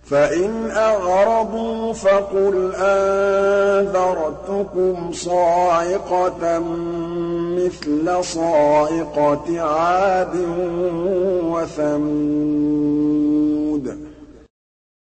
فَإِنْ أَعْرَضُوا فَقُلْ أَنذَرْتُكُمْ صَاعِقَةً مِّثْلَ صَاعِقَةِ عَادٍ وَثَمُودَ